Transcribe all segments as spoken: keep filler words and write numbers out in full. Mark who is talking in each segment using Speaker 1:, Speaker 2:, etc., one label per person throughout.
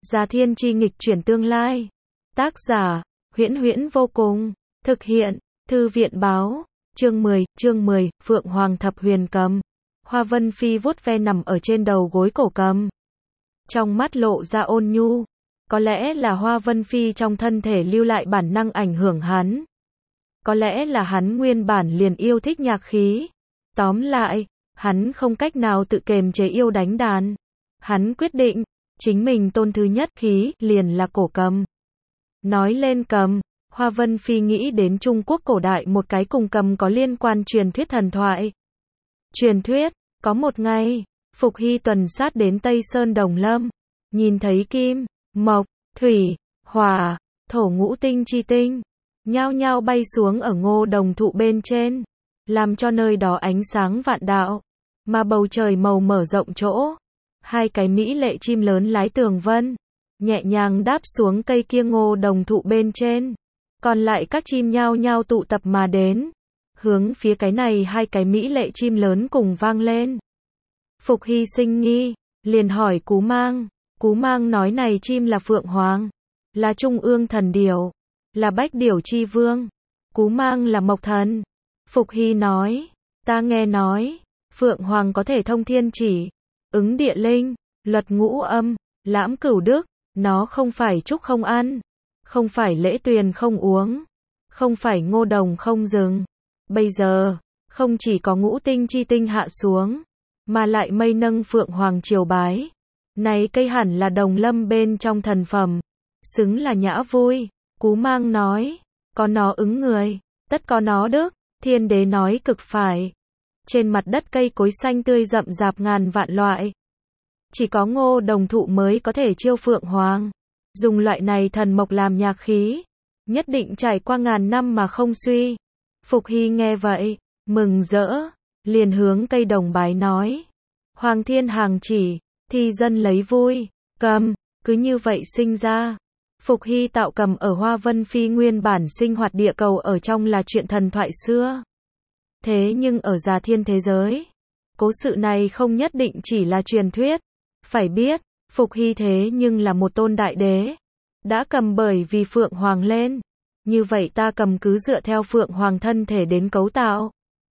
Speaker 1: Già Thiên Chi nghịch chuyển tương lai. Tác giả, Huyễn Huyễn vô cùng. Thực hiện, Thư viện báo. Chương mười, chương mười, Phượng Hoàng Thập Huyền Cầm. Hoa Vân Phi vuốt ve nằm ở trên đầu gối cổ cầm. Trong mắt lộ ra ôn nhu. Có lẽ là Hoa Vân Phi trong thân thể lưu lại bản năng ảnh hưởng hắn. Có lẽ là hắn nguyên bản liền yêu thích nhạc khí. Tóm lại, hắn không cách nào tự kềm chế yêu đánh đàn. Hắn quyết định, chính mình tôn thứ nhất khí liền là cổ cầm. Nói lên cầm, Hoa Vân Phi nghĩ đến Trung Quốc cổ đại một cái cùng cầm có liên quan truyền thuyết thần thoại. Truyền thuyết, có một ngày, Phục Hy tuần sát đến Tây Sơn Đồng Lâm, nhìn thấy kim, mộc, thủy, hỏa, thổ ngũ tinh chi tinh, nhao nhao bay xuống ở ngô đồng thụ bên trên, làm cho nơi đó ánh sáng vạn đạo, mà bầu trời màu mở rộng chỗ. Hai cái mỹ lệ chim lớn lái tường vân, nhẹ nhàng đáp xuống cây kia ngô đồng thụ bên trên. Còn lại các chim nhao nhao tụ tập mà đến, hướng phía cái này hai cái mỹ lệ chim lớn cùng vang lên. Phục Hy sinh nghi, liền hỏi Cú Mang. Cú Mang nói này chim là Phượng Hoàng, là Trung ương thần điểu, là Bách điểu chi vương. Cú Mang là Mộc thần. Phục Hy nói, ta nghe nói, Phượng Hoàng có thể thông thiên chỉ, ứng địa linh, luật ngũ âm, lãm cửu đức, nó không phải trúc không ăn, không phải lễ tuyền không uống, không phải ngô đồng không dừng. Bây giờ, không chỉ có ngũ tinh chi tinh hạ xuống, mà lại mây nâng Phượng Hoàng triều bái. Này cây hẳn là Đồng Lâm bên trong thần phẩm, xứng là nhã vui. Cú Mang nói, có nó ứng người, tất có nó đức. Thiên đế nói cực phải. Trên mặt đất cây cối xanh tươi rậm rạp ngàn vạn loại, chỉ có ngô đồng thụ mới có thể chiêu Phượng Hoàng. Dùng loại này thần mộc làm nhạc khí, nhất định trải qua ngàn năm mà không suy. Phục Hy nghe vậy, mừng rỡ, liền hướng cây đồng bái nói, Hoàng thiên hàng chỉ, thi dân lấy vui, cầm, cứ như vậy sinh ra. Phục Hy tạo cầm ở Hoa Vân Phi nguyên bản sinh hoạt địa cầu ở trong là chuyện thần thoại xưa. Thế nhưng ở Già Thiên thế giới, cố sự này không nhất định chỉ là truyền thuyết. Phải biết, Phục Hy thế nhưng là một tôn đại đế, đã cầm bởi vì Phượng Hoàng lên. Như vậy ta cầm cứ dựa theo Phượng Hoàng thân thể đến cấu tạo.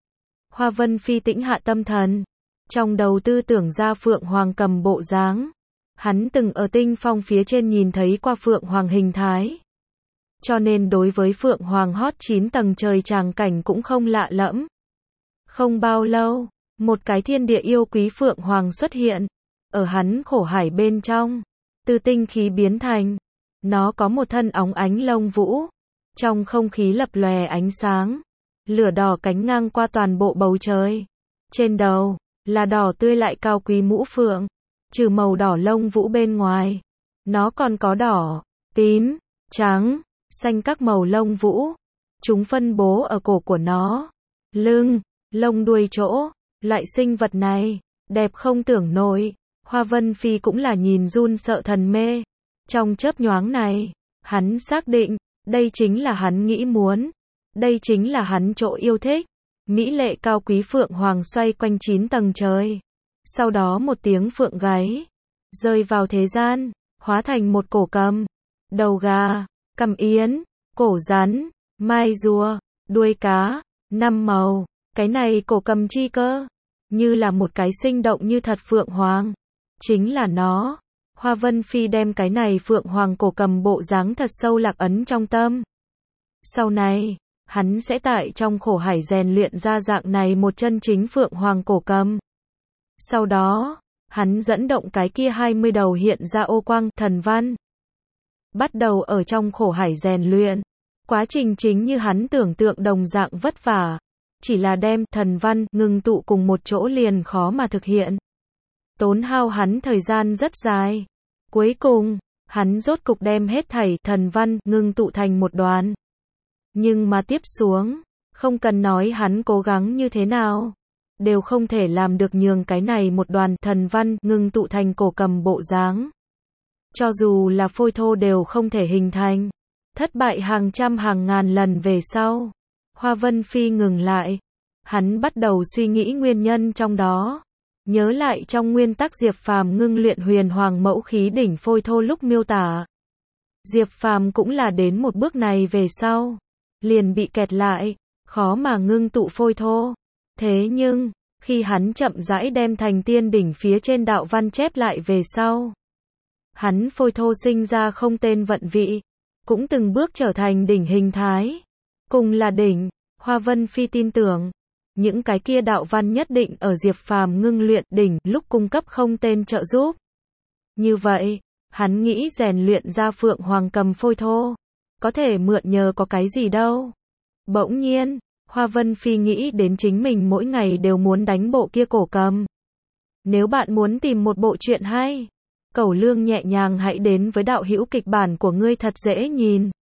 Speaker 1: Hoa Vân Phi tĩnh hạ tâm thần, trong đầu tư tưởng ra Phượng Hoàng cầm bộ dáng. Hắn từng ở tinh phong phía trên nhìn thấy qua Phượng Hoàng hình thái, cho nên đối với Phượng Hoàng hót chín tầng trời tràng cảnh cũng không lạ lẫm. Không bao lâu, một cái thiên địa yêu quý Phượng Hoàng xuất hiện, ở hắn khổ hải bên trong, từ tinh khí biến thành. Nó có một thân óng ánh lông vũ, trong không khí lập lòe ánh sáng, lửa đỏ cánh ngang qua toàn bộ bầu trời. Trên đầu, là đỏ tươi lại cao quý mũ phượng, trừ màu đỏ lông vũ bên ngoài, nó còn có đỏ, tím, trắng, xanh các màu lông vũ. Chúng phân bố ở cổ của nó, lưng, lông đuôi chỗ. Loại sinh vật này, đẹp không tưởng nổi. Hoa Vân Phi cũng là nhìn run sợ thần mê. Trong chớp nhoáng này, hắn xác định, đây chính là hắn nghĩ muốn. Đây chính là hắn chỗ yêu thích. Mỹ lệ cao quý Phượng Hoàng xoay quanh chín tầng trời. Sau đó một tiếng phượng gáy, rơi vào thế gian, hóa thành một cổ cầm. Đầu gà, cầm yến, cổ rắn, mai rùa, đuôi cá, năm màu. Cái này cổ cầm chi cơ, như là một cái sinh động như thật Phượng Hoàng. Chính là nó. Hoa Vân Phi đem cái này Phượng Hoàng cổ cầm bộ dáng thật sâu lạc ấn trong tâm. Sau này, hắn sẽ tại trong khổ hải rèn luyện ra dạng này một chân chính Phượng Hoàng cổ cầm. Sau đó, hắn dẫn động cái kia hai mươi đầu hiện ra ô quang thần văn, bắt đầu ở trong khổ hải rèn luyện. Quá trình chính như hắn tưởng tượng đồng dạng vất vả, chỉ là đem thần văn ngưng tụ cùng một chỗ liền khó mà thực hiện. Tốn hao hắn thời gian rất dài. Cuối cùng, hắn rốt cục đem hết thảy thần văn ngưng tụ thành một đoàn. Nhưng mà tiếp xuống, không cần nói hắn cố gắng như thế nào, đều không thể làm được nhường cái này một đoàn thần văn ngưng tụ thành cổ cầm bộ dáng. Cho dù là phôi thô đều không thể hình thành. Thất bại hàng trăm hàng ngàn lần về sau, Hoa Vân Phi ngừng lại. Hắn bắt đầu suy nghĩ nguyên nhân trong đó. Nhớ lại trong nguyên tắc Diệp Phàm ngưng luyện huyền hoàng mẫu khí đỉnh phôi thô lúc miêu tả. Diệp Phàm cũng là đến một bước này về sau, liền bị kẹt lại, khó mà ngưng tụ phôi thô. Thế nhưng, khi hắn chậm rãi đem thành tiên đỉnh phía trên đạo văn chép lại về sau, hắn phôi thô sinh ra không tên vận vị, cũng từng bước trở thành đỉnh hình thái. Cùng là đỉnh, Hoa Vân Phi tin tưởng, những cái kia đạo văn nhất định ở Diệp Phàm ngưng luyện đỉnh lúc cung cấp không tên trợ giúp. Như vậy, hắn nghĩ rèn luyện ra Phượng Hoàng cầm phôi thô, có thể mượn nhờ có cái gì đâu. Bỗng nhiên, Hoa Vân Phi nghĩ đến chính mình mỗi ngày đều muốn đánh bộ kia cổ cầm. Nếu bạn muốn tìm một bộ truyện hay, Cẩu Lương nhẹ nhàng hãy đến với đạo hữu kịch bản của ngươi thật dễ nhìn.